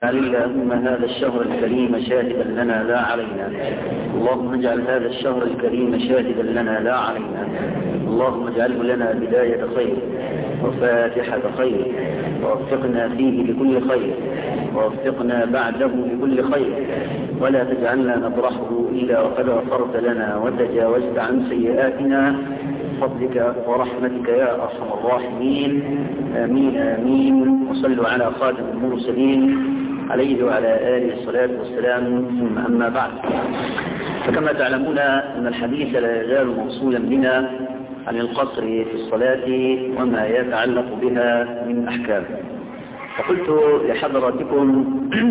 اللهم هذا الشهر الكريم شاهدا لنا لا علينا. اللهم اجعل هذا الشهر الكريم شاهدا لنا لا علينا. اللهم اجعله لنا بداية خير وفاتحة خير، ووفقنا فيه لكل خير، ووفقنا بعده لكل خير، ولا تجعلنا نبرحه إلا وقد غفرت لنا وتجاوزت عن سيئاتنا بفضلك ورحمتك يا أرحم الراحمين. آمين آمين. وصلوا على خاتم المرسلين عليه وعلى آله الصلاة والسلام. ثم أما بعد، فكما تعلمون أن الحديث لا يزال موصولا بنا عن القصر في الصلاة وما يتعلق بها من أحكام. فقلت لحضراتكم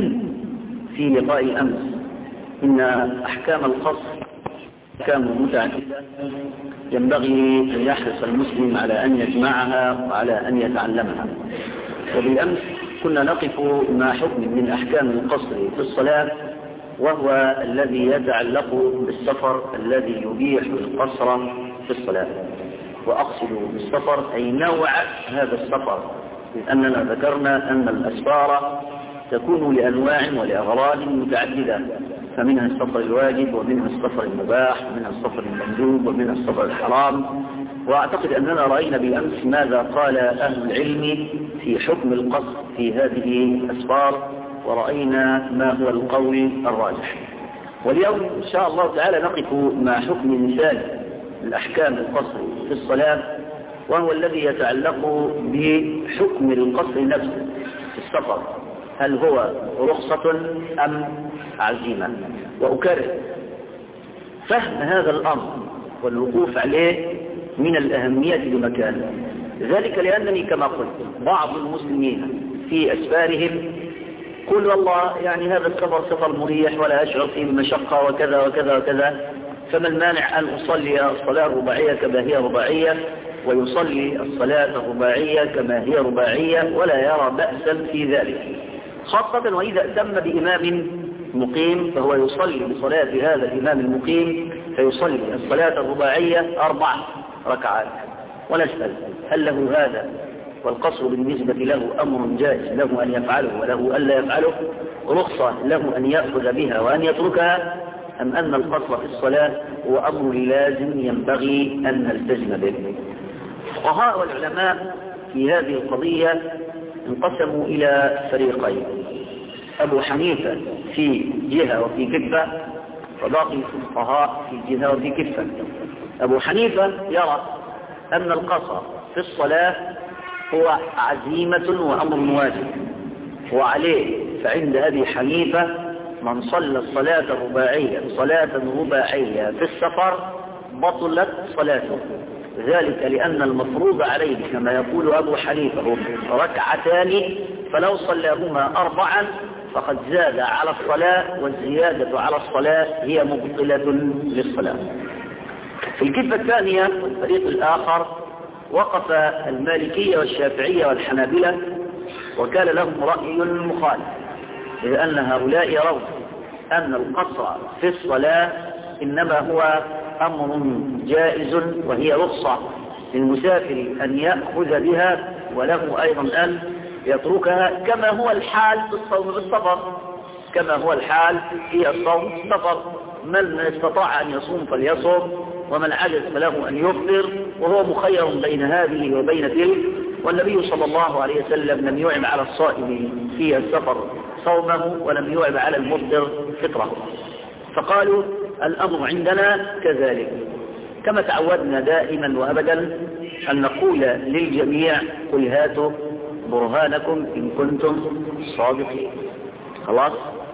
في لقاء الأمس إن أحكام القصر أحكام متعددة ينبغي أن يحرص المسلم على أن يجمعها وعلى أن يتعلمها. وبالأمس كنا نقف مع حكم من أحكام القصر في الصلاة، وهو الذي يتعلق بالسفر الذي يبيح القصر في الصلاة. وأقصد بالسفر أي نوع هذا السفر، لأننا ذكرنا أن الأسفار تكون لأنواع ولأغراض متعددة، فمنها السفر الواجب، ومنها السفر المباح، ومنها السفر المندوب، ومنها السفر الحرام. وأعتقد أننا رأينا بالأمس ماذا قال أهل العلم في حكم القصر في هذه الأسفار، ورأينا ما هو القول الراجح. واليوم إن شاء الله تعالى نقف مع حكم مثال الأحكام القصر في الصلاة، وهو الذي يتعلق بحكم القصر نفسه في السفر، هل هو رخصة أم عزيمة؟ وأكرر، فهم هذا الأمر والوقوف عليه من الأهمية بمكانه، ذلك لأنني كما قلت بعض المسلمين في أسفارهم قل والله يعني هذا السفر سفر مريح ولا أشعر فيه بمشقة وكذا وكذا وكذا، فما المانع أن أصلي الصلاة الرباعية كما هي رباعية، ويصلي الصلاة الرباعية كما هي رباعية، ولا يرى بأسا في ذلك، خاصة وإذا أتم بإمام مقيم فهو يصلي بصلاة هذا الإمام المقيم، فيصلي الصلاة الرباعية 4 ركعات. ونسأل هل له هذا والقصر بالنسبة له أمر جائز له أن يفعله وله ألا يفعله، رخصة له أن يأخذ بها وأن يتركها، أم أن القصر في الصلاة هو أمر لازم ينبغي أن نلتزم به؟ الفقهاء والعلماء في هذه القضية انقسموا إلى فريقين، أبو حنيفة في جهة وفي كفة، وباقي الفقهاء في جهة وفي كفة. أبو حنيفة يرى أن القصر في الصلاة هو عزيمة وأمر واجب، وعليه فعند أبي حنيفة من صلى الصلاة الرباعية صلاة رباعية في السفر بطلت صلاته، ذلك لأن المفروض عليه كما يقول أبو حنيفة هم 2 فلو صلاهما 4 فقد زاد على الصلاة، والزيادة على الصلاة هي مبطلة للصلاة. في الكفة الثانية والفريق الآخر وقف المالكية والشافعية والحنابلة، وكان لهم رأي مخالف، لأن هؤلاء يرون أن القصر في الصلاة إنما هو أمر جائز، وهي رخصة للمسافر أن يأخذ بها، وله أيضا أن يتركها، كما هو الحال في الصوم بالسفر، كما هو الحال في الصوم بالسفر. من استطاع أن يصوم فليصوم، ومن عجز فله أن يفطر، وهو مخير بين هذه وبين تلك. والنبي صلى الله عليه وسلم لم يعب على الصائم في السفر صومه، ولم يعب على المفطر فطره. فقالوا الأمر عندنا كذلك، كما تعودنا دائما وأبدا أن نقول للجميع قل هاتوا برهانكم إن كنتم صادقين. خلاص.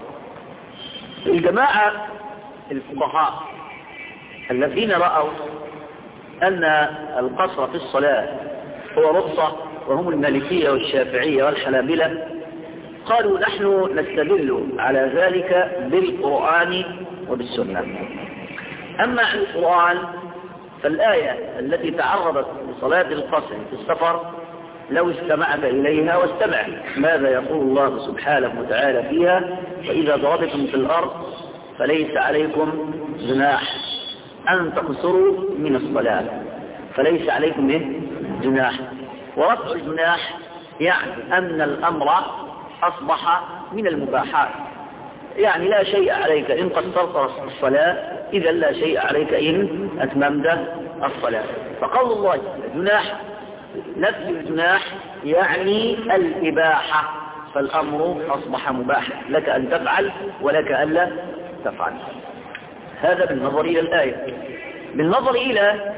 الجماعة الفقهاء الذين رأوا أن القصر في الصلاة هو رخصة، وهم المالكية والشافعية والحنابلة، قالوا نحن نستدل على ذلك بالقرآن وبالسنة. أما عن القرآن فالآية التي تعرضت لصلاة القصر في السفر لو استمعت إليها واستمع ماذا يقول الله سبحانه وتعالى فيها: وإذا ضربتم في الأرض فليس عليكم جناح أن تقصروا من الصلاة، فليس عليكم جناح. ورفع الجناح يعني أن الأمر أصبح من المباحات، يعني لا شيء عليك إن قصرت الصلاة، إذا لا شيء عليك إن أتممت الصلاة. فقول الله جناح، نفي الجناح يعني الإباحة، فالأمر أصبح مباحا لك أن تفعل ولك ألا تفعل. هذا بالنظر إلى الآية. بالنظر إلى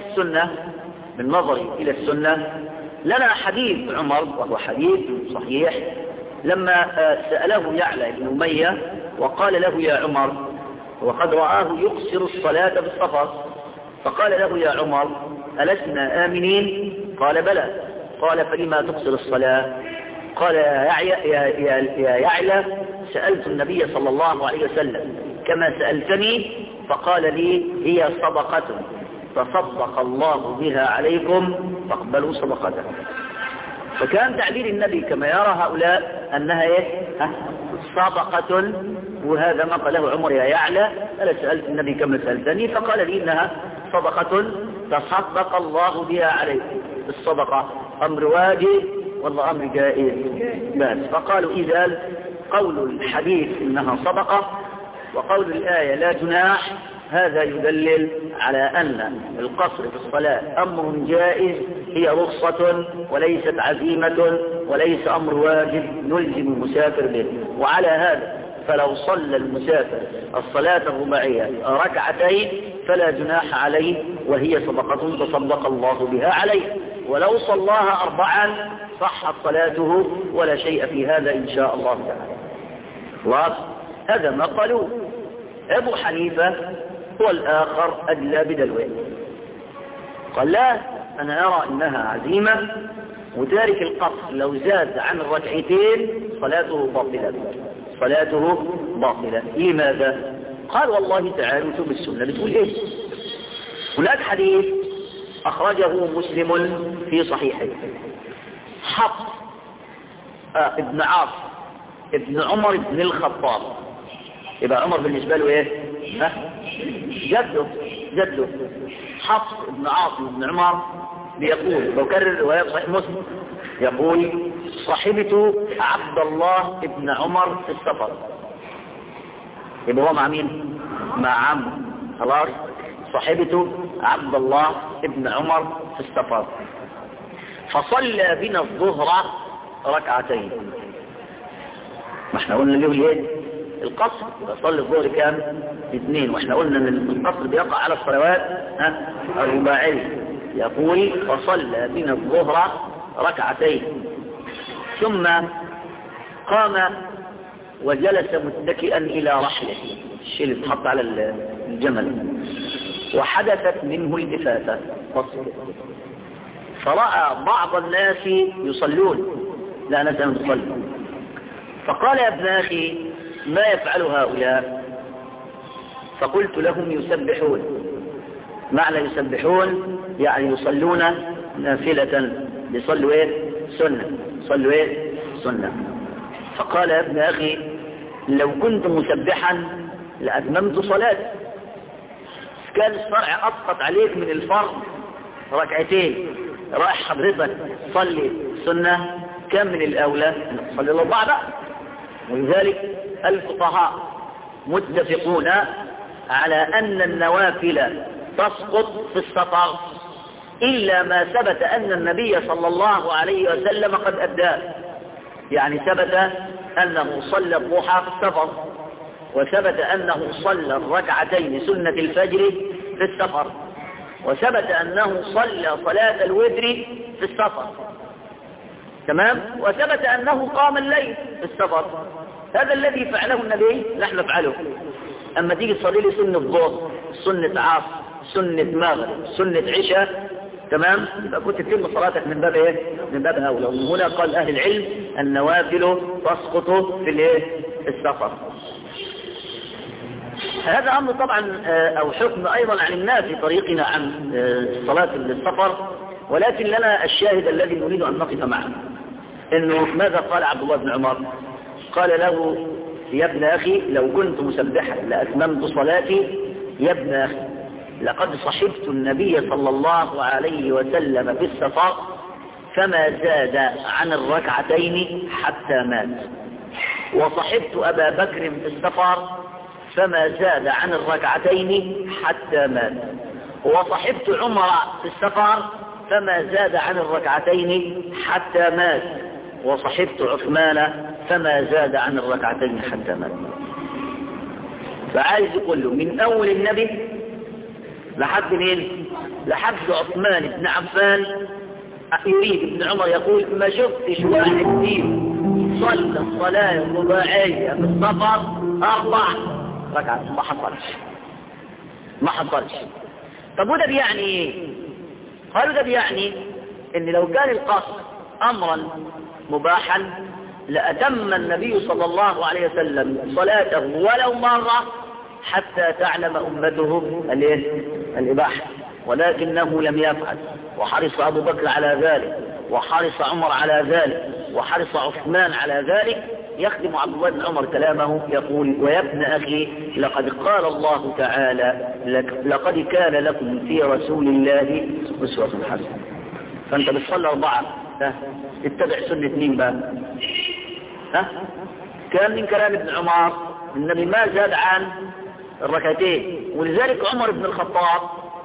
السنة لنا حديث عمر، وهو حديث صحيح، لما سأله يعلى بن أمية وقال له يا عمر، وقد رآه يقصر الصلاة بالسفر، فقال له يا عمر ألسنا آمنين؟ قال بلى. قال فلما تقصر الصلاة؟ قال يا يعلى سألت النبي صلى الله عليه وسلم كما سألتني، فقال لي هي صدقة تصدق الله بها عليكم فاقبلوا صدقته. فكان تعبير النبي كما يرى هؤلاء أنها صدقة، وهذا ما قاله عمر يا يعلى ألا سألت النبي كما سألتني، فقال لي إنها صدقة تصدق الله بها عليكم. الصدقة أمر واجب والله أمر جائز بس. فقالوا إذا قول الحديث إنها صدقة وقول الآية لا جناح، هذا يدلل على أن القصر في الصلاة أمر جائز، هي رخصة وليست عزيمة وليس أمر واجب يلزم المسافر به. وعلى هذا فلو صلى المسافر الصلاة الرباعية ركعتين فلا جناح عليه، وهي صدقة تصدق الله بها عليه. ولو صلاها 4 صحت صلاته ولا شيء في هذا إن شاء الله تعالى. خلاص، هذا ما قالوا. أبو حنيفة هو الآخر أدلى بدلوه، قال لا، أنا أرى أنها عزيمة، وتارك القصر لو زاد عن الركعتين صلاته باطلة. لماذا؟ قال والله تعالى شوف السنة بتقول إيه. هناك حديث أخرجه مسلم في صحيحه، حفص ابن عاص ابن عمر بن الخطاب، يبقى عمر بالنسبة له ايه؟ جده حفص ابن عاصم بن عمر بيقول، بكرر رواية صحيح مسلم، يقول صحبت عبد الله ابن عمر في السفر. يبقى هو مع مين؟ مع عمه. خلاص، صحبت عبد الله ابن عمر في السفر فصلى بنا الظهر ركعتين. ما احنا قلنا له ايه؟ القصر يصلي الظهر كام؟ 2، واحنا قلنا ان القصر بيقع على الصلوات الرباعية. يقول فصلى بنا الظهر ركعتين ثم قام وجلس متكئا الى رحله، الشيء اللي اتحط على الجمل، وحدثت منه التفاتة فرأى بعض الناس يصلون، لا ناس لم تصلي، فقال يا ابن أخي ما يفعل هؤلاء؟ فقلت لهم يسبحون. معنى يسبحون يعني يصلون نافلة، يصلوا ايه؟ سنة. فقال يا ابن أخي لو كنت مسبحا لأتممت صلاتي، كان الشرع أسقط عليك من الفرض ركعتين، رايح حضرتك صلي سنة، كم من الأولى صلي الأربعة بقى. ولذلك الفقهاء متفقون على أن النوافل تسقط في السفر إلا ما ثبت أن النبي صلى الله عليه وسلم قد أداه. يعني ثبت أنه صلى الضحى في السفر، وثبت أنه صلى الركعتين سنة الفجر في السفر، وثبت أنه صلى صلاة الوتر في السفر، تمام، وثبت أنه قام الليل في السفر. هذا الذي فعله النبي نحن نفعله. أما تيجي تصلي لي سنة ظهر، سنة عصر، سنة مغرب، سنة عشاء، تمام، يبقى كنت تتم صلاتك من باب ايه؟ من باب أولى. ومن هنا قال أهل العلم النوافل تسقط في الايه؟ في السفر. هذا أمر طبعا أو حكم أيضا عن الناس في طريقنا عن صلاة السفر، ولكن لنا الشاهد الذي نريد أن نقف معه، إنه ماذا قال عبد الله بن عمر؟ قال له يا ابن أخي لو كنت مسبحا لأتممت صلاتي. يا ابن أخي لقد صحبت النبي صلى الله عليه وسلم في السفر فما زاد عن الركعتين حتى مات. وصحبت أبا بكر في السفر فما زاد عن الركعتين حتى مات، وصحبت عمر في السفر فما زاد عن الركعتين حتى مات، وصحبت عثمان فما زاد عن الركعتين حتى مات. فعايز يقول له من أول النبي لحد مين؟ لحد عثمان بن عفان. يريد ابن عمر يقول ما شفتش واحد فيهم صلى الصلاة الرباعية في السفر 4 ركعات، ما حصلش. طب وده بيعني ايه؟ قالوا ده بيعني ان لو كان القصر امرا مباحا لأتم النبي صلى الله عليه وسلم صلاته ولو مرة حتى تعلم أمته الإباحة، ولكنه لم يفعل، وحرص أبو بكر على ذلك، وحرص عمر على ذلك، وحرص عثمان على ذلك. يخدم عبد الله بن عمر كلامه يقول ويا ابن أخي لقد قال الله تعالى لقد كان لكم في رسول الله أسوة حسنة. فأنت بتصلي 4 اتبع سنة مين بقى؟ كان من كلام ابن عمر النبي ما زاد عن الركعتين. ولذلك عمر بن الخطاب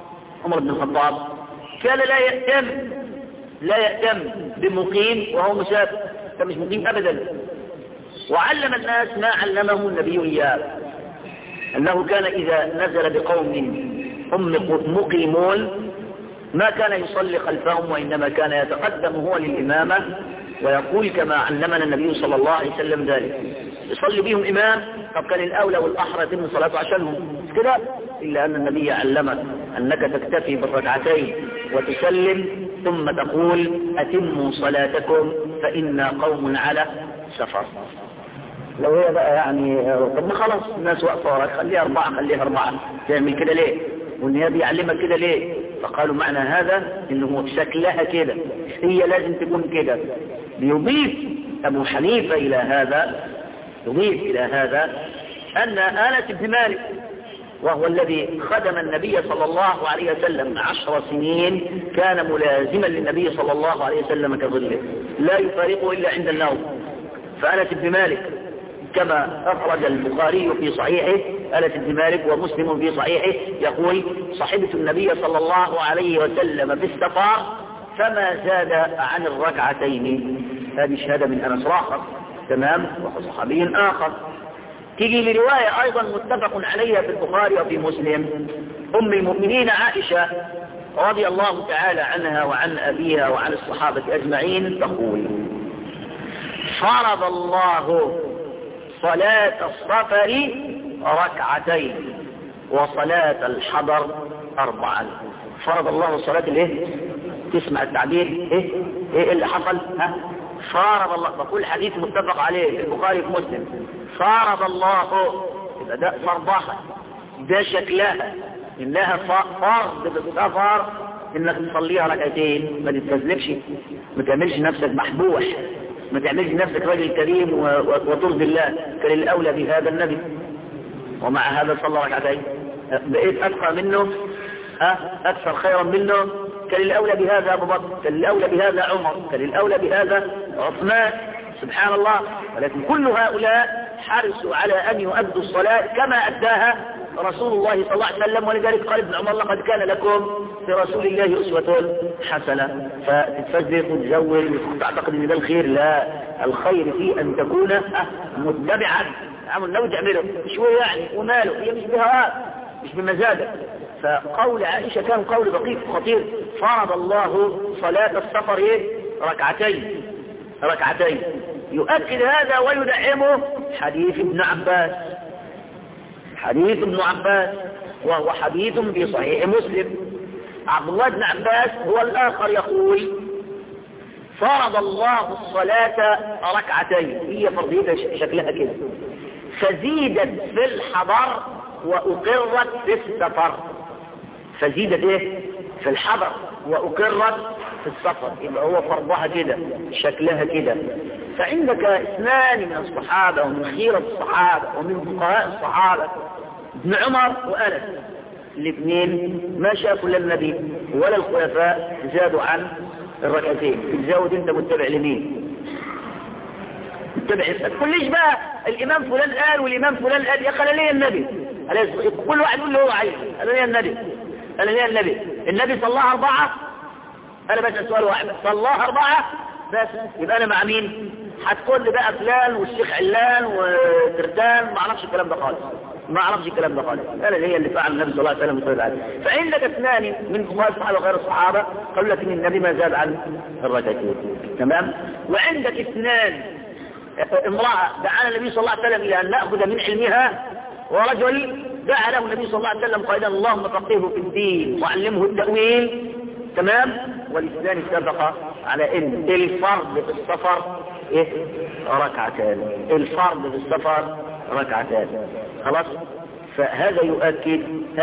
كان لا يأتم بمقيم وهو مسافر، كان مش مقيم أبدا. وعلم الناس ما علمه النبي إياه، أنه كان إذا نزل بقوم هم مقيمون ما كان يصلي خلفهم، وإنما كان يتقدم هو للإمامة ويقول كما علمنا النبي صلى الله عليه وسلم ذلك، يصلي بهم إمام. طب كان الأولى والأحرى يتم صلاته عشانهم كده، إلا أن النبي علمك أنك تكتفي بالركعتين وتسلم ثم تقول أتموا صلاتكم فإنا قوم على سفر. لو هي بقى يعني طب ما خلاص الناس واقفة وراك خليها 4 تعمل كده ليه؟ والنبي يعلمك كده ليه؟ فقالوا معنى هذا انه شكلها كده، هي لازم تكون كده. يضيف ابو حنيفة الى هذا ان انس بن مالك وهو الذي خدم النبي صلى الله عليه وسلم 10 سنين كان ملازما للنبي صلى الله عليه وسلم كظله لا يفارقه الا عند النوم. فانس بن مالك كما أخرج البخاري في صحيحه أنس بن مالك ومسلم في صحيحه يقول صحبت النبي صلى الله عليه وسلم في السفر فما زاد عن الركعتين. هذه شهادة من أنس آخر تمام وصحابي آخر. تيجي لرواية أيضا متفق عليها في البخاري وفي مسلم أم المؤمنين عائشة رضي الله تعالى عنها وعن أبيها وعن الصحابة أجمعين تقول فرض الله صلاة السفر 2 وصلاة الحضر 4. فرض الله صلاة الايه؟ تسمع التعبير ايه اللي حصل؟ فرض الله. بقول حديث متفق عليه في البخاري في مسلم. فرض الله يبقى ده فرضها، ده شكلها انها فرض بالسفر انك تصليها 2 ما تتكذبش، ما تعملش نفسك محبوح، ما تعملش نفسك راجل كريم وترضي الله. كان الأولى بهذا النبي ومع هذا صلى 2 بقيت أتقى منه أكثر خيرا منه. كان الأولى بهذا أبو بكر، كان الأولى بهذا عمر، كان الأولى بهذا عثمان سبحان الله. ولكن كل هؤلاء حرصوا على أن يؤدوا الصلاة كما أداها رسول الله صلى الله عليه وسلم. ولذلك قال ابن عمر لقد كان لكم في رسول الله أسوة حسنة. فتتفزق وتزول وتعتقد ان ده الخير، لا، الخير في ان تكون متبعا عمل لو تعمله شوية يعني وماله، هي مش بهواك مش بمزاجك. فقول عائشة كان قول دقيق خطير. فرض الله صلاة السفر 2 يؤكد هذا ويدعمه حديث ابن عباس وهو حديث في صحيح مسلم. عبد الله بن عباس هو الآخر يقول فرض الله الصلاة 2 هي فرضية شكلها كده، فزيدت في الحضر وأقرت في السفر. فزيدت في الحضر وأقرت في السفر، يبقى هو فرضها كده شكلها كده. فعندك 2 من الصحابة ومن خيرة الصحابة ومن فقهاء الصحابة ابن عمر وأنس، الاثنين ما شافوا لا النبي ولا الخلفاء زادوا عن 2. تزود انت متبع لمين؟ اتبع ما تقوليش بقى الامام فلان قال والامام فلان قال، يا اخي انا ليا النبي، كل واحد يقول اللي هو عايزه، انا ليا النبي، انا ليا النبي. النبي صلاها 4، انا بسأل سؤال واحد، صلاها 4 بس، يبقى انا مع مين؟ هتقول لي بقى فلان والشيخ علان وترتان، ما اعرفش الكلام ده خالص، ما اعرفش الكلام ده خالص. انا اللي هي اللي فعل النبي صلى الله عليه وسلم وصلى الله عليه. فعندك اثنان من فقهاء الصحابه وغير الصحابه قالوا لك ان النبي ما زاد عن الركعتين، تمام. وعندك اثنان، امراه دعانا النبي صلى الله عليه وسلم الى ان ناخذ من علمها، ورجل دعا له النبي صلى الله عليه وسلم قائلا اللهم فقهه في الدين وعلمه التأويل، تمام. والاثنان اتفقا على ان الفرض في السفر ايه؟ ركعتان. الفرض في السفر ركعتان، خلاص. فهذا يؤكد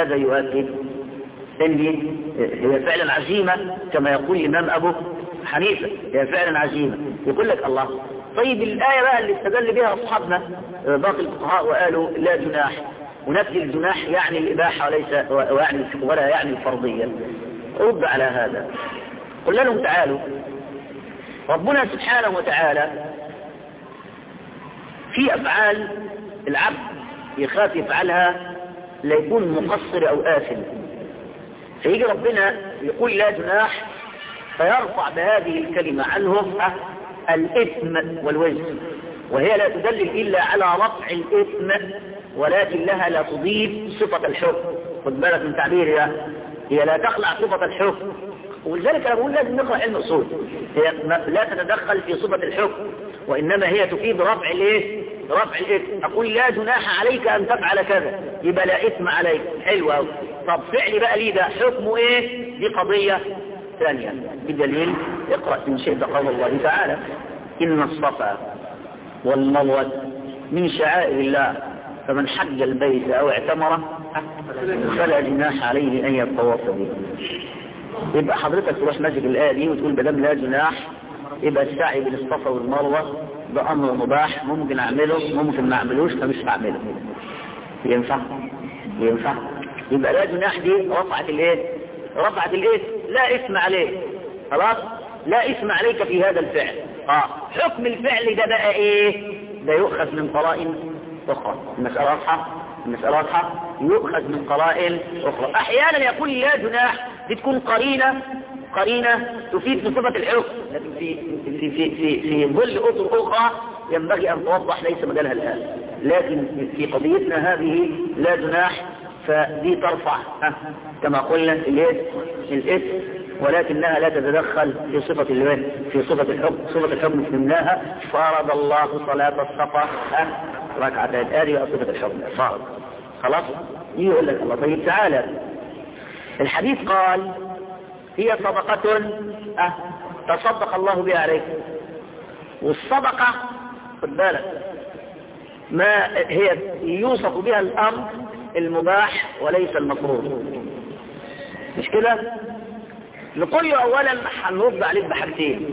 ان هي فعلا عزيمة كما يقول الامام ابو حنيفة، هي فعلا عزيمة. يقول لك الله، طيب الآية بقى اللي استدل بها اصحابنا باقي الفقهاء وقالوا لا جناح، ونفي الجناح يعني الاباحة ولا يعني الفرضية، رد على هذا. قل لهم تعالوا، ربنا سبحانه وتعالى في أفعال العبد يخاف يفعلها لا يكون مقصر أو آثم، فيجي ربنا يقول لا جناح، فيرفع بهذه الكلمة عنهم الإثم والوزن، وهي لا تدلل إلا على رفع الإثم، ولكن لها لا تضيف صفة الحكم. خد بالك من تعبيرها، هي لا تخلع صفة الحكم، ولذلك أنا بقول لازم نقرأ علم الأصول، هي لا تتدخل في صفة الحكم، وإنما هي تفيد رفع الايه؟ رفع الإثم. أقول لا جناح عليك أن تفعل كذا، يبقى لا إثم عليك، حلوة أوي. طب فعلي بقى ليه ده حكمه إيه؟ دي قضية ثانية بدليل، اقرأ إن شئت قول الله تعالى إن الصفا والمروة من شعائر الله، فمن حج البيت أو اعتمره فلا جناح عليه أن يطوف به. يبقى حضرتك تروح ماسك الآية دي وتقول بدل لا جناح، يبقى السعي بين الصفا والمروة ده أمر مباح، ممكن أعمله ممكن ما أعملوش، فمش هعمله. ينفع؟ يبقى لا جناح دي رفعت الإيه؟ لا إثم عليه، خلاص؟ لا إثم عليك في هذا الفعل. حكم الفعل ده بقى إيه؟ ده يؤخذ من قرائن أخرى. المسألة واضحة، يؤخذ من قرائن أخرى. أحيانا يقول لا جناح، دي تكون قرينة تفيد بصفة الحكم، لكن في ظل أطر أخرى ينبغي أن توضح ليس مجالها الآن. لكن في قضيتنا هذه لا جناح، فدي ترفع كما قلنا الإثم، ولكنها لا تتدخل في صفة الحكم. صفة الحكم فهمناها، فرض الله صلاة الصفا ركعتين، هذه صفة الحكم فرض، خلاص. يقول لك الله طيب تعالى، الحديث قال هي صدقة تصدق الله بها عليك، والصدقة خد بالك ما هي يوصف بها الأمر المباح وليس المفروض، مش كده؟ نقول له أولا هنرد عليك بحاجتين.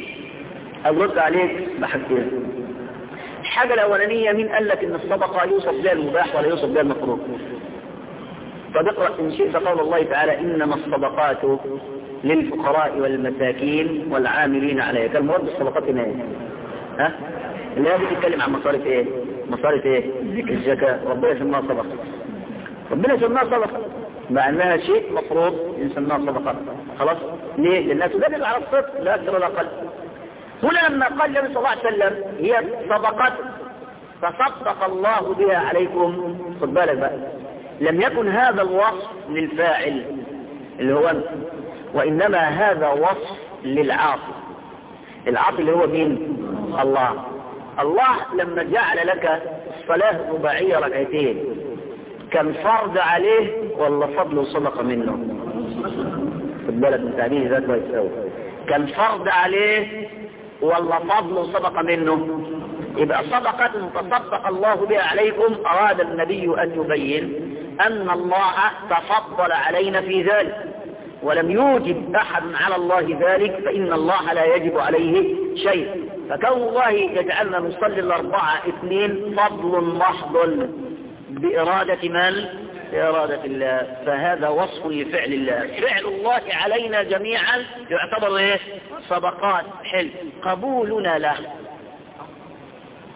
الحاجة الأولانية، مين قال لك إن الصدقة يوصف بها المباح ولا يوصف بها المفروض؟ فاقرأ إن شئت قول الله تعالى إنما الصدقات للفقراء والمساكين والعاملين عليها. كان مراد الصدقات هنا ايه؟ اللي هي بتتكلم عن مصارف ايه؟ الزكاة. ربنا سماها صدقة مع انها شيء مفروض يسمىها صدقة، خلاص. ليه؟ لانها تدل على الصدق لا اكثر ولا اقل. هنا لما قال النبي صلى الله عليه وسلم هي صدقة تصدق الله بها عليكم، خد بالك بقى، لم يكن هذا الوصف للفاعل اللي هو انت، وإنما هذا وصف للعاطي. العاطي اللي هو مين؟ الله لما جعل لك الصلاة رباعية ركعتين، كان فرض عليه ولا فضل وصدقة منه؟ خد بالك من تعبير ذات ويساوي، كان فرض عليه ولا فضل وصدقة منه؟ يبقى صدقة تصدق الله بها عليكم، أراد النبي أن يبين أن الله تفضل علينا في ذلك، ولم يوجب أحد على الله ذلك، فإن الله لا يجب عليه شيء. فكون الله يجعلنا نصلي الأربعة اثنين فضل محض بإرادة من؟ بإرادة الله. فهذا وصف لفعل الله. فعل الله علينا جميعا يعتبر ايه؟ صدقات. حل قبولنا له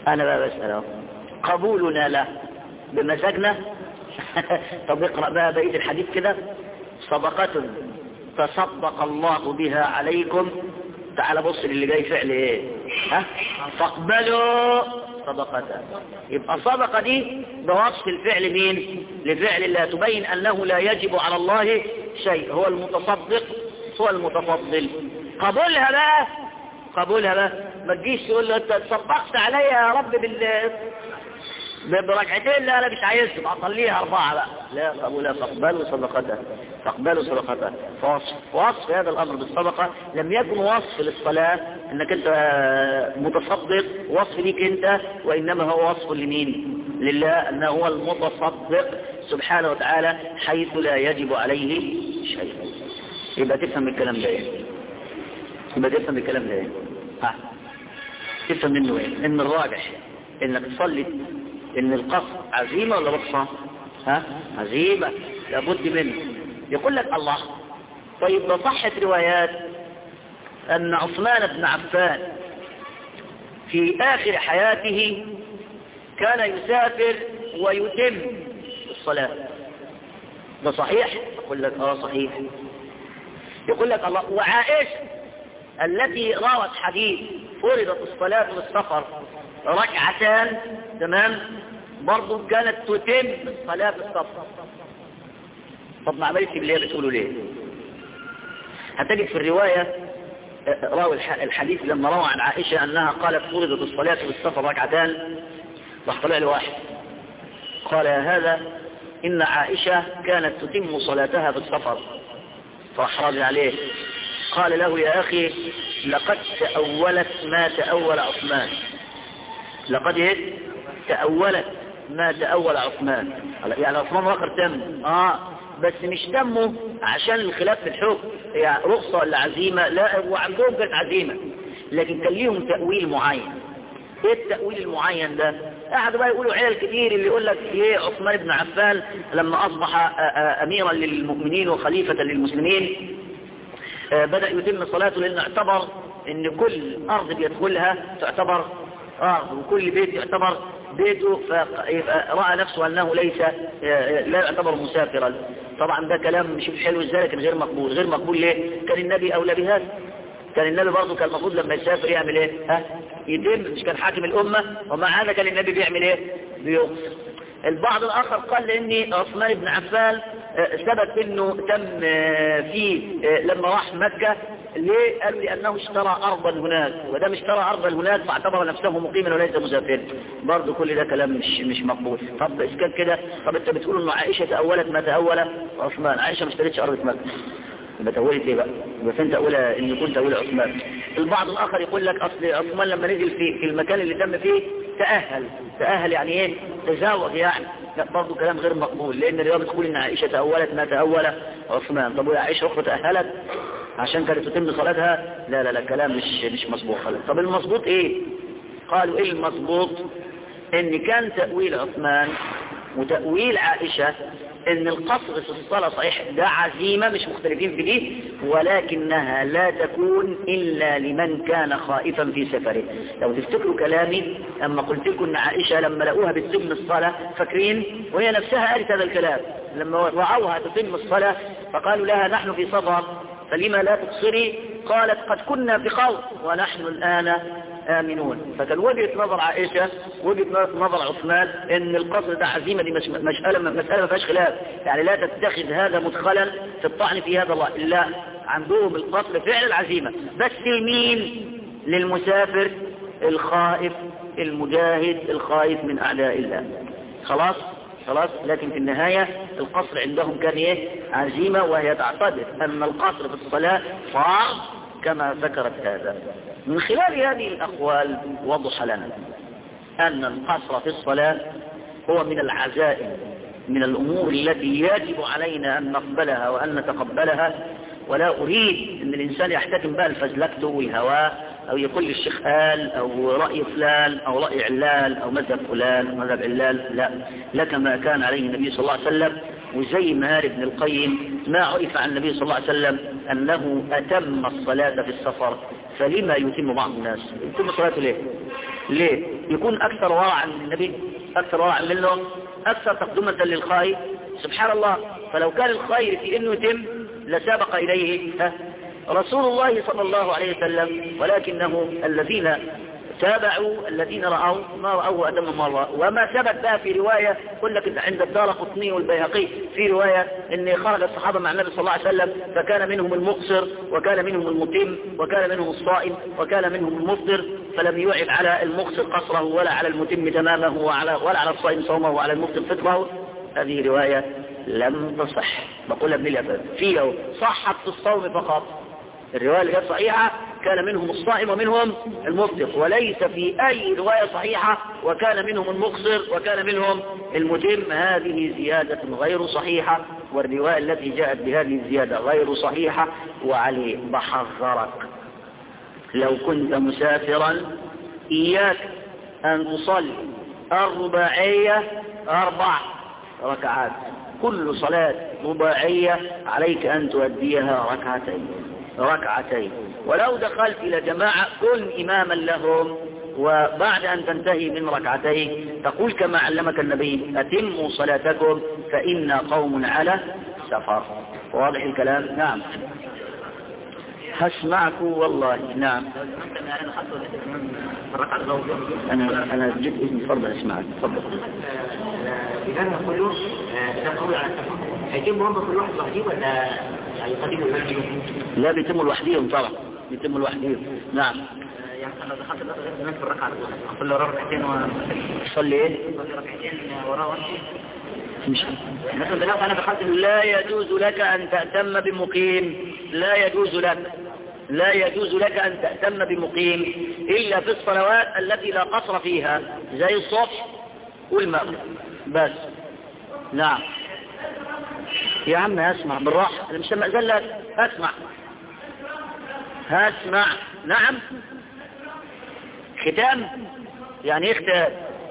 أنا بقى بسأله قبولنا له بمزاجنا. طب اقرأ بقى بقية الحديث كده. صدقة تصدق الله بها عليكم. تعال بص للي جاي فعل ايه؟ ها؟ فاقبلوا صدقته. يبقى الصدقة دي بوصف الفعل مين؟ لفعل الله، تبين أنه لا يجب على الله شيء، هو المتصدق هو المتفضل. قبولها بقى، قبولها بقى ما تجيش تقول له انت تصدقت عليا يا رب بركعتين، لا مش عايزهم اصليها 4 بقى، لا قبولها. فاقبلوا صدقته، فاقبلوا صدقته. وصف هذا الامر بالصدقه لم يكن وصف للصلاه انك انت متصدق، وصف ليك انت، وانما هو وصف لمين؟ لله، انه هو المتصدق سبحانه وتعالى حيث لا يجب عليه شيء. يبقى تفهم الكلام ده ايه؟ يبقى تفهم الكلام ده ايه؟ تفهم منه ايه؟ ان الراجح انك تصلي ان القصر عزيمة ولا رخصة؟ عزيمة لابد منه. يقول لك الله طيب بصحة روايات ان عثمان بن عفان في اخر حياته كان يسافر ويتم الصلاة، ده صحيح؟ يقول لك صحيح. يقول لك الله وعائشة التي روت حديث فرضت الصلاة بالسفر ركعتان، تمام، برضو كانت تتم الصلاة بالسفر. طب ما عملتش بالليه بتقولوا ليه؟ هتجد في الرواية راوي الحديث لما روى عن عائشة أنها قالت فرضت الصلاة بالسفر ركعتان، راح طلع له واحد قال يا هذا إن عائشة كانت تتم صلاتها بالسفر، فراح راضي عليه قال له يا أخي لقد تأولت ما تأول عثمان، لقد ايه تأولت ما تأول عثمان. يعني عثمان واخر تم بس مش تمه عشان الخلاف في الحكم يعني رخصة ولا عزيمة، لا هو عندهم كانت عزيمة لكن كان ليهم تأويل معين. ايه التأويل المعين ده؟ قعدوا بقى يقولوا علل كتير، اللي يقول لك ايه عثمان بن عفان لما اصبح اميرا للمؤمنين وخليفة للمسلمين بدأ يتم صلاته لأنه اعتبر ان كل ارض بيدخلها تعتبر ارض وكل بيت يعتبر بيته، فرأى نفسه انه ليس لا يعتبر مسافرا. طبعا ده كلام مش حلو ازاي، لكن غير مقبول. غير مقبول ليه؟ كان النبي اولى بهذا، كان النبي برضه كان المفروض لما يسافر يعمل ايه؟ يتم، مش كان حاكم الامة؟ ومع هذا كان النبي بيعمل ايه؟ بيقصر. البعض الاخر قال ان عثمان بن عفان ثبت انه تم فيه لما راح مكة. ليه؟ قالوا لانه اشترى ارضا هناك، ودام اشترى ارضا هناك فاعتبر نفسه مقيما وليس مسافرا. برضه كل ده كلام مش مقبول. طب اذا كان كده، طب انت بتقول ان عائشة تأولت ما تأول عثمان، عائشة ما اشترتش ارض مكة، يبقى تأولت ايه بقى؟ يبقى فين تأولها ان يكون تأول عثمان؟ البعض الاخر يقول لك اصل عثمان لما نزل في المكان اللي تم فيه تأهل يعني ايه؟ تزاوج يعني. لا برضه كلام غير مقبول، لان الرواية بتقول ان عائشة تأولت ما تأول عثمان. طب وعائشة اخرى تأهلت عشان كانت تتم صلاتها؟ لا كلام مش مظبوط خالص. طب المظبوط ايه؟ قالوا ايه المظبوط؟ ان كان تأويل عثمان وتأويل عائشة ان القصر في الصلاة صحيح ده عزيمة، مش مختلفين في دي، ولكنها لا تكون الا لمن كان خائفا في سفره. لو تفتكروا كلامي اما قلت لكم ان عائشة لما لقوها بتتم الصلاة، فاكرين؟ وهي نفسها قالت هذا الكلام لما رعوها تتم الصلاة، فقالوا لها نحن في سفر فلما لا تقصري؟ قالت قد كنا في خوف ونحن الآن آمنون. فكان وجهة نظر عائشة وجهة نظر عثمان ان القصر ده عزيمة، دي مسألة ما فيهاش خلاف، يعني لا تتخذ هذا مدخلا في الطعن في هذا الله. لا، عندهم القصر فعل العزيمة، بس لمين؟ للمسافر الخائف المجاهد الخائف من أعداء الله. خلاص. لكن في النهاية القصر عندهم كان ايه؟ عزيمة، وهي تعتبر ان القصر في الصلاة فرض كما ذكرت هذا. من خلال هذه الأقوال وضح لنا أن القصر في الصلاة هو من العزائم، من الأمور التي يجب علينا أن نقبلها وأن نتقبلها. ولا أريد أن الإنسان يحتكم بقى الفزلكته والهواء، أو يقول الشيخ قال أو رأي فلان أو رأي علال أو مذهب فلان أو مذهب علال. لا، لك ما كان عليه النبي صلى الله عليه وسلم. وزي ما قال ابن القيم ما عرف عن النبي صلى الله عليه وسلم أنه أتم الصلاة في السفر، فلما يتم بعض الناس يتم صلاته ليه يكون أكثر ورعا من النبي، أكثر ورعا منه، أكثر تقدمة للخير. سبحان الله، فلو كان الخير في أنه يتم لسابق إليه رسول الله صلى الله عليه وسلم، ولكنه الذين تابعوا الذين رأوا ما رأوه أتم مرة. وما ثبت بقى في رواية قل لك عند الدارقطني والبيهقي في رواية أن خرج الصحابة مع النبي صلى الله عليه وسلم فكان منهم المقصر وكان منهم المتم وكان منهم الصائم وكان منهم المفطر، فلم يعب على المقصر قصره ولا على المتم تمامه ولا على الصائم صومه وعلى المفطر فطره. هذه رواية لم تصح، بقولها ابن الأفاد فيه صحت في الصوم فقط. الرواية اللي كانت صحيحة كان منهم الصائم ومنهم المفطر، وليس في أي رواية صحيحة وكان منهم المقصر وكان منهم المتم. هذه زيادة غير صحيحة، والرواية التي جاءت بهذه الزيادة غير صحيحة. وعليه بحذرك لو كنت مسافرا إياك أن تصلي الرباعية 4 ركعات، كل صلاة رباعية عليك أن تؤديها ركعتين، ولو دخلت إلى جماعة كن إماما لهم، وبعد أن تنتهي من ركعتين تقول كما علمك النبي أتموا صلاتكم فإن قوم على سفر. واضح الكلام؟ نعم هسمعك والله. نعم أنا جد اسمي فرض أسمعك. تفضل. إذا كله تقول على السفر هيتم ربط كل واحد لوحده ولا يقدم الوحدية؟ لا بيتم لوحدهم طبعا، بيتم لوحدهم. نعم. يعني لو دخلت الناس في الركعة الأولى أصلي ركعتين تصلي إيه؟ أصلي ركعتين وراه مش مثلا دلوقتي أنا دخلت لا يجوز لك أن تأتم بمقيم، لا يجوز لك أن تأتم بمقيم إلا في الصلوات التي لا قصر فيها زي الصبح والمغرب بس. نعم يا عم اسمع بالراحة، أنا مش مأذن لك، هسمع. نعم ختام يعني ايه ختام؟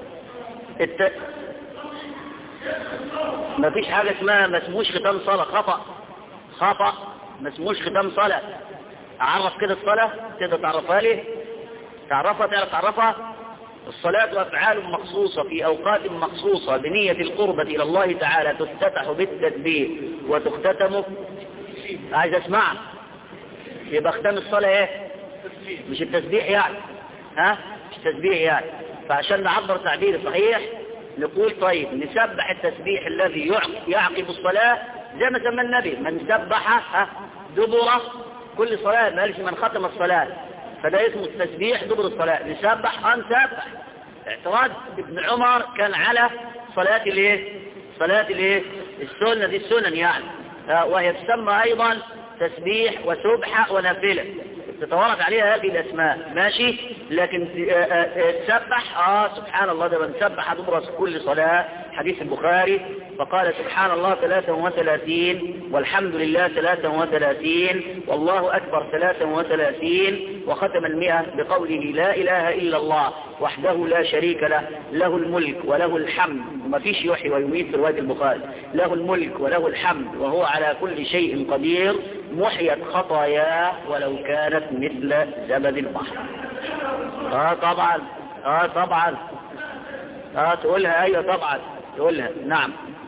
ما فيش حاجة اسمها ما اسموش ختام صلاة، خطأ ما اسموش ختام صلاة. اعرف كده الصلاة تقدر تعرفها لي؟ تعرفها. الصلاة أفعال مخصوصة في أوقات مخصوصة بنية القربة إلى الله تعالى، تفتتح بالتكبير وتختتم. عايز اسمع. يبقى ختام الصلاة ايه؟ مش التسبيح يعني، مش التسبيح يعني. فعشان نعبر تعبير صحيح نقول طيب نسبح التسبيح الذي يعقب الصلاة زي ما سمى النبي من سبح دبر كل صلاة، ما قالش من ختم الصلاة، فده اسمه التسبيح دبر الصلاة. نسبح نسبح. اعتراض ابن عمر كان على صلاة الايه السنة دي، السنن يعني، وهي تسمى ايضا تسبيح وسبحة ونافلة، تتورد عليها هذه الاسماء ماشي. لكن تسبح سبحان الله ده بنسبح دبر كل صلاة، حديث البخاري فقال سبحان الله 33 والحمد لله 33 والله أكبر 33 وختم 100 بقوله لا إله إلا الله وحده لا شريك له، له الملك وله الحمد، وما فيش يحيي ويميت في رواية البخاري، له الملك وله الحمد وهو على كل شيء قدير، محيت خطاياه ولو كانت مثل زبد البحر. طبعا تقولها. ايوه طبعا تقولها. نعم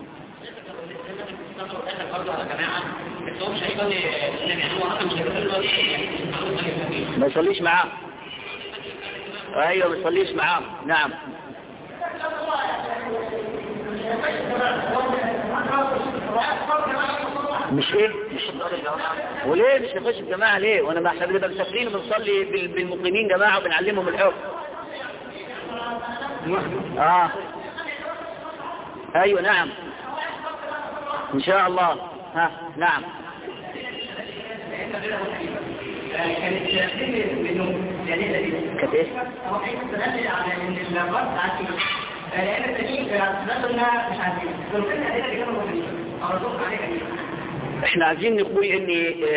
ما يصليش معاه. ايوه ما يصليش معاه. نعم مش ايه وليه مش نخش الجماعة ليه؟ وانا ما احنا بنبقى مسافرين وبنصلي بالمقيمين جماعة وبنعلمهم الحكم. ايوه نعم ان شاء الله. نعم كانت ايه؟ احنا عايزين نقول ان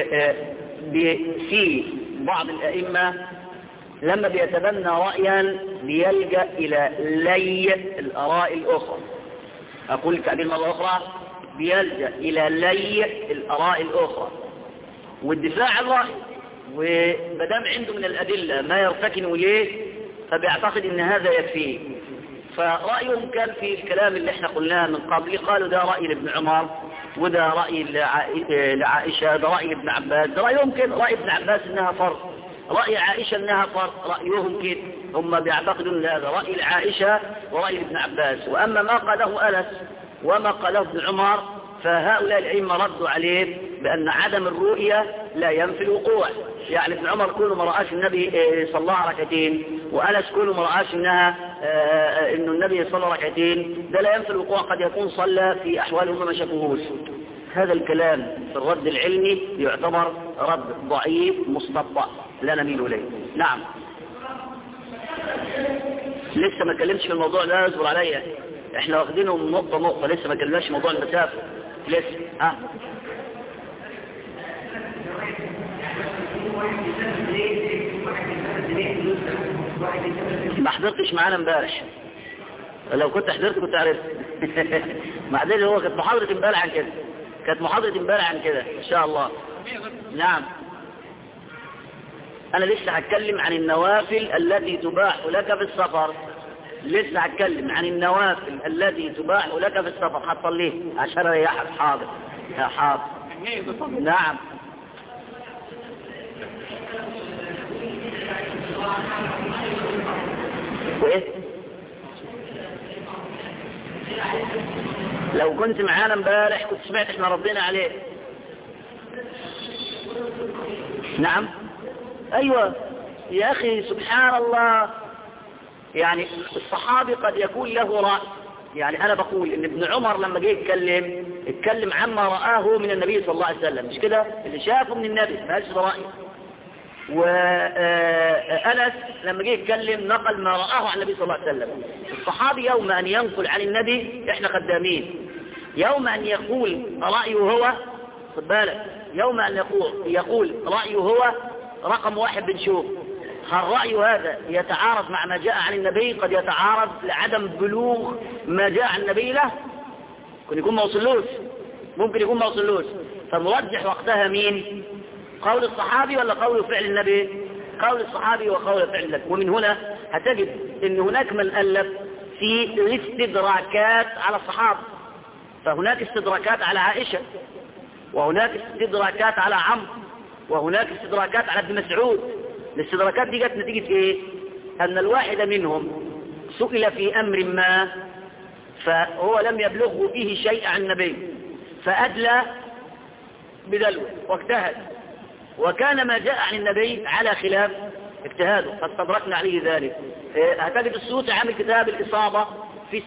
في بعض الائمة لما بيتبنى رأيا بيلجأ الى لي الاراء الاخرى. اقول التعبير مرة اخرى، بيلجأ الى لي الاراء الاخرى والدفاع عن الرأي. ومدام عنده من الأدلة ما يرتكن إليه فبيعتقد ان هذا يكفيه. فرأيهم كان في الكلام اللي احنا قلناه من قبل، قالوا ده رأي لابن عمر وده رأي لعائشة، ده رأي لابن عباس، ده رأيهم كده، رأي ابن عباس انها فرض، رأي عائشة انها فرض، رأيهم كده، هم بيعتقدون ان هذا رأي لعائشة ورأي لابن عباس. واما ما قاله أنس وما قاله ابن عمر فهؤلاء الأئمة ردوا عليه بأن عدم الرؤية لا ينفي الوقوع. يعني ابن عمر كله ما رآش النبي صلى ركعتين، وأنس كله ما رآش إنه النبي صلى ركعتين، ده لا ينفي الوقوع، قد يكون صلى في أحوال هم ما شافوهوش. هذا الكلام في الرد العلمي يعتبر رد ضعيف مستطأ لا نميل إليه. نعم، لسه ما اتكلمتش في الموضوع ده، اصبر عليا، احنا واخدينه نقطة لسه ما اتكلمناش في موضوع المسافة لسه. ما حضرتش معانا امبارح، لو كنت حضرت كنت عرفت. ما حضرتش، هو كانت محاضرة امبارح عن كده، كانت محاضرة امبارح عن كده ان شاء الله. نعم، انا لسه هتكلم عن النوافل التي تباح لك في السفر، لسه هتكلم عن النوافل التي تباح لك في السفر. هتصليه عشان اريحك. حاضر يا حاضر. نعم، وايه لو كنت معانا امبارح كنت سمعت احنا ردينا عليه. نعم، ايوه يا اخي سبحان الله، يعني الصحابي قد يكون له رأي. يعني انا بقول ان ابن عمر لما جه اتكلم عما رآه من النبي صلى الله عليه وسلم، مش كده؟ اللي شافه من النبي ما قالش ده رأيه. وأنس لما جه يتكلم نقل ما رآه عن النبي صلى الله عليه وسلم. الصحابي يوم أن ينقل عن النبي احنا خدامين، يوم أن يقول رأيه هو، خد بالك، يوم أن يقول رأيه هو رقم واحد بنشوف هل رأيه هذا يتعارض مع ما جاء عن النبي. قد يتعارض لعدم بلوغ ما جاء عن النبي له، ممكن يكون ما وصلوش، فمرجح وقتها مين؟ قول الصحابي ولا قول فعل النبي؟ قول الصحابي وقول فعل النبي. ومن هنا هتجد ان هناك من ألف في الاستدراكات على الصحابة، فهناك استدراكات على عائشة، وهناك استدراكات على عمرو، وهناك استدراكات على ابن مسعود. الاستدراكات دي جت نتيجة ايه؟ ان الواحد منهم سئل في امر ما فهو لم يبلغه فيه شيء عن النبي فأدلى بدلوه واجتهد، وكان ما جاء عن النبي على خلاف اجتهاده فاستدركنا عليه ذلك. هتجد السوطي عامل كتاب الإصابة في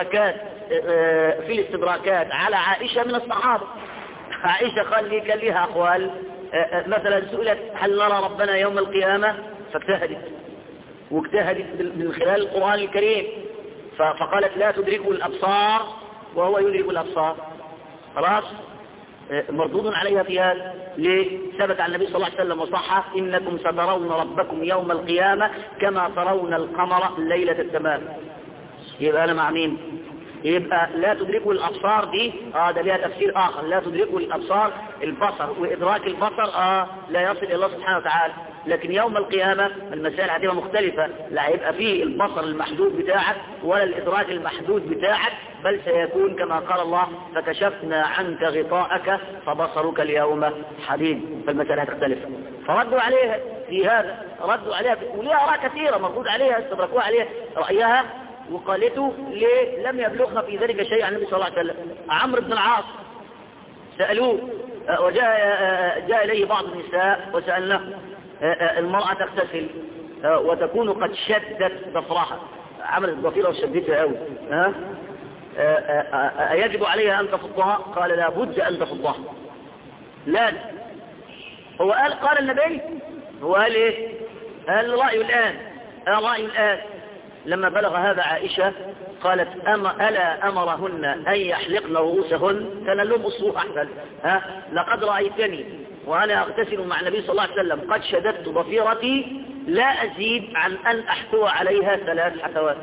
الاستدراكات على عائشة من الصحابة. عائشة كان لها أقوال، مثلا سئلت هل نرى ربنا يوم القيامة واجتهدت من خلال القرآن الكريم فقالت لا تدركه الأبصار وهو يدرك الأبصار. خلاص، مردود عليها في هذا. ليه؟ ثبت عن النبي صلى الله عليه وسلم وصحح إنكم سترون ربكم يوم القيامة كما ترون القمر ليلة التمام. يبقى أنا مع مين؟ يبقى لا تدركوا الأبصار دي ده لها تفسير آخر. لا تدركوا الأبصار البصر، وإدراك البصر لا يصل إلى الله سبحانه وتعالى. لكن يوم القيامة المسائل هتبقى مختلفة، لا هيبقى فيه البصر المحدود بتاعك ولا الإدراك المحدود بتاعك، بل سيكون كما قال الله فكشفنا عنك غطاءك فبصرك اليوم حديد. فالمسائل هتختلف. فردوا عليها في هذا، ردوا عليها وليها آراء كثيرة مردود عليها، استدركوا عليها رأيها وقالته ليه لم يبلغنا في ذلك شيء عن النبي صلى الله عليه وسلم. عمرو بن العاص سألوه جاء إليه بعض النساء وسألناه المرأة تغتسل وتكون قد شدت ضفرها، عملت ضفيرة وشدتها قوي، يجب عليها أن تفضها؟ قال لا بد أن تفضها. لا هو قال النبي، هو قال إيه؟ قال رأيه الآن لما بلغ هذا عائشة قالت ألا أمرهن أن يحلقن رؤوسهن كان لهم أصوه أحسن. لقد رأيتني وأنا أغتسل مع النبي صلى الله عليه وسلم قد شددت ضفيرتي لا أزيد عن أن أحتوى عليها 3 حثوات.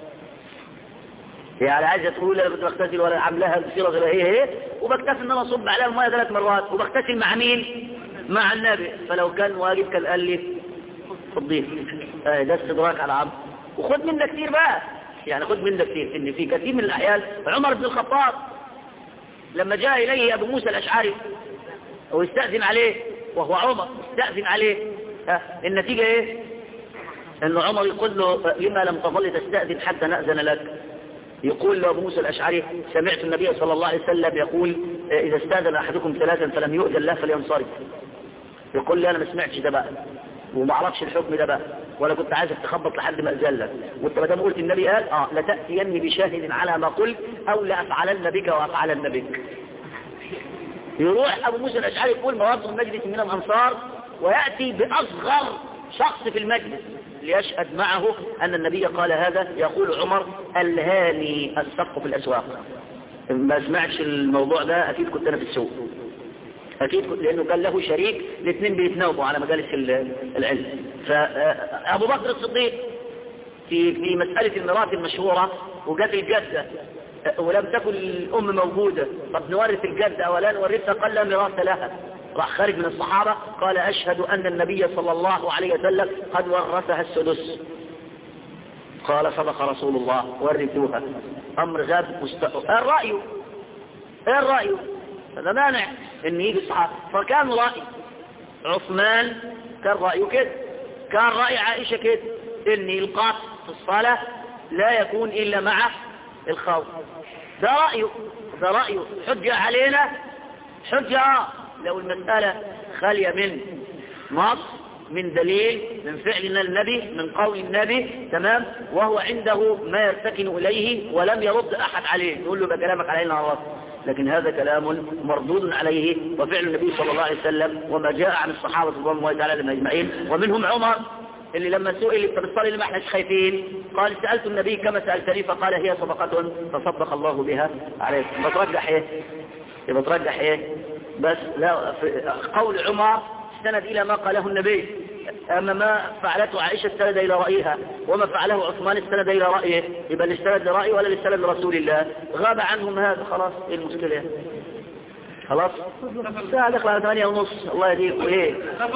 يعني عايزة تقول أنا كنت بغتسل ولا عاملها ضفيرة غير هي وبكتفي أن أنا أصب عليها المية 3 مرات، وبغتسل مع مين؟ مع النبي، فلو كان واجب كان قال لي صديق. ده استدراك على عبد. وخد منه كتير بقى، يعني خد منه كتير ان في كثير من الاحيان عمر بن الخطاب لما جاء اليه ابو موسى الاشعري واستأذن عليه وهو عمر استأذن عليه، النتيجة ايه؟ ان عمر يقول له لما لم تظل تستأذن حتى نأذن لك؟ يقول له ابو موسى الاشعري سمعت النبي صلى الله عليه وسلم يقول اذا استأذن احدكم ثلاثا فلم يؤذن له فلينصرف. يقول لي انا ما سمعتش ده بقى وما اعرفش الحكم ده بقى، ولا كنت عايزك تخبط لحد ما اذن لك، وانت ما دام قلت النبي قال لتأتيني بشاهد على ما قلت او لافعلن بك وافعلن بك. يروح ابو موسى الاشعري يقول موظف المجلس من الانصار ويأتي باصغر شخص في المجلس ليشهد معه ان النبي قال هذا. يقول عمر الهاني السق في الاسواق. ما سمعتش الموضوع ده، اكيد كنت انا في السوق، اكيد كنت، لانه كان له شريك، الاثنين بيتناوبوا على مجالس العلم. فابو بكر الصديق في مسألة الميراث المشهورة وجت الجدة ولم تكن الام موجودة، طب نورث الجدة ولا نورثها؟ قال لا ميراث لها. راح خارج من الصحابة قال أشهد أن النبي صلى الله عليه وسلم قد ورثها السدس. قال صدق رسول الله ورثوها. أمر غاب الرأي ايه الرأي؟ هذا مانع ان يجي الصحابة. فكان رأي عثمان كان رأيه كده، كان رأي عائشة كده، ان القاط في الصلاة لا يكون إلا مع الخوف. ده رأيه حجة علينا، حجة لو المسألة خالية من نص، من دليل، من فعلنا النبي، من قول النبي، تمام، وهو عنده ما يرتكن إليه ولم يرد أحد عليه، يقول له بكلامك علينا على رأسه. لكن هذا كلام مردود عليه وفعل النبي صلى الله عليه وسلم وما جاء عن الصحابة رضوان الله تعالى عليهم أجمعين. ومنهم عمر اللي لما سئل انت بتصلي اللي ما احناش خايفين، قال سألت النبي كما سألتني فقال هي صدقة فصدق الله بها عليك. بترجح ايه؟ بس لا، قول عمر استند الى ما قاله النبي، اما ما فعلته عائشة استند الى رأيها، وما فعله عثمان استند الى رأيه. يبقى اللي استند لرأيه ولا اللي استند لرسول الله؟ غاب عنهم هذا، خلاص. ايه المشكلة؟ خلاص الساعة دخل على 8:30. الله يهديك. وايه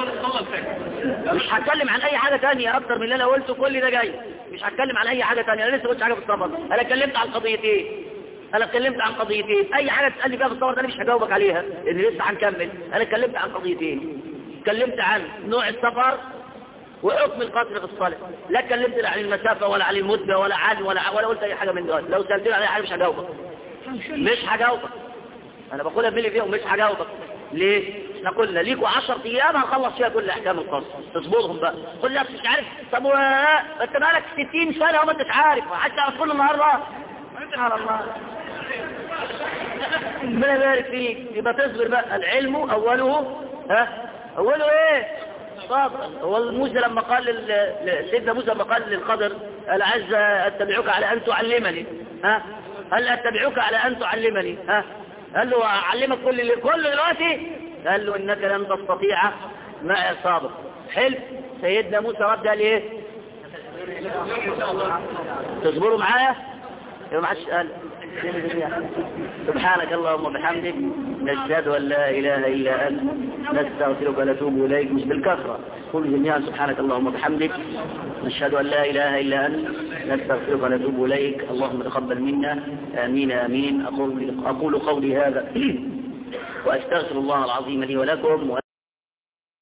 مش هتكلم عن اي حاجة تانية اكتر من اللي انا قلته، كل ده جاي. مش هتكلم عن اي حاجة تانية، انا لسه قلت حاجة في السفر، انا اتكلمت عن قضيتين، اي حاجة تسألني فيها في السفر ده انا مش هجاوبك عليها لان لسه هنكمل. انا اتكلمت عن قضيتين، اتكلمت عن نوع السفر وحكم القصر في الصلاة، لا اتكلمت عن المسافة ولا عن المدة ولا قلت اي حاجة من دول. لو سألتني عن اي حاجة مش هجاوبك. انا بقولها بملي فيهم مش هجاوبك. ليه؟ احنا قلنا ليكوا 10 ايام هنخلص فيها كل احكام القصر، تصبرهم بقى. قل لك مش عارف، طب انت بقالك 60 سنة وما انتش عارف، حتى تعرف كل النهارده. سبحان الله، ربنا يبارك فيك. يبقى تصبر بقى. العلم اوله اوله ايه؟ صبر. هو موسى لما قال سيدنا موسى لما قال للخضر قال عز اتبعك على ان تعلمني، هل اتبعك على ان تعلمني؟ قال له اعلمك كل دلوقتي؟ قال له انك لن تستطيع معي صابر. حلو. سيدنا موسى رد قال ايه؟ تصبروا معايا؟ يبقى ما حدش قال. سبحانك اللهم وبحمدك نشهد ان لا اله الا انت نستغفرك ونتوب اليك. مش بالكثره، قل جميعا سبحانك اللهم وبحمدك نشهد ان لا اله الا انت نستغفرك ونتوب اليك. اللهم تقبل منا، امين امين. اقول قولي هذا واستغفر الله العظيم لي ولكم.